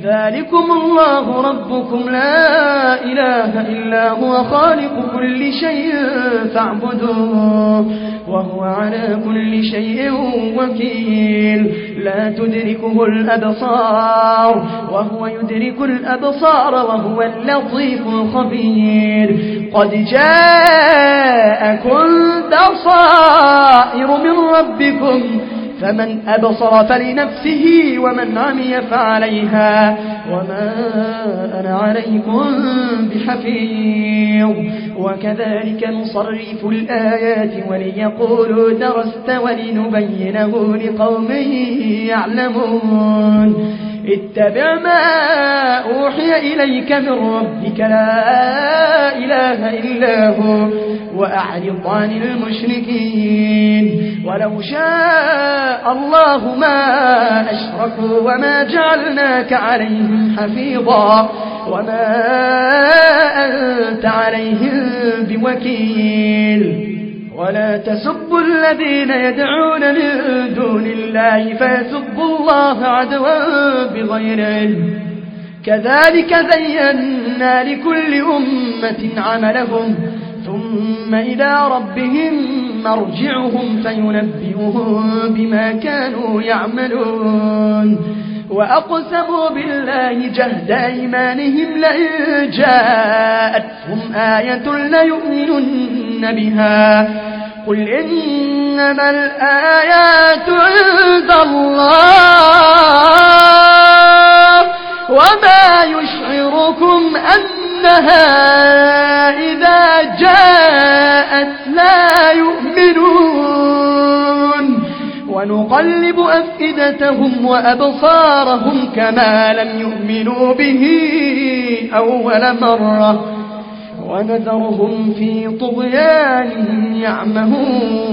ذلكم الله ربكم لا إله إلا هو خالق كل شيء فاعبدوه وهو على كل شيء وكيل لا تدركه الأبصار وهو يدرك الأبصار وهو اللطيف الخبير قد جاءكم بصائر من ربكم فمن أبصر فلنفسه ومن عمي فعليها وما أنا عليكم بحفيظ وكذلك نصرف الآيات وليقولوا درست ولنبينه لقوم يعلمون اتبع ما أوحي إليك من ربك لا إله إلا هو وأعرض عن المشركين ولو شاء الله ما أشركوا وما جعلناك عليهم حفيظا وما أنت عليهم بوكيل ولا تسبوا الذين يدعون من دون الله فيسبوا الله عدوا بغير علم كذلك زينا لكل أمة عملهم ثم إلى ربهم مرجعهم فينبئهم بما كانوا يعملون وأقسموا بالله جهد أيمانهم لئن جاءتهم آية ليؤمنن بها قل إنما الآيات عند الله وما يشعركم أنها إذا جاءت لا يؤمنون ونقلب أفئدتهم وأبصارهم كما لم يؤمنوا به أول مرة ونذرهم في طغيانهم يعمهون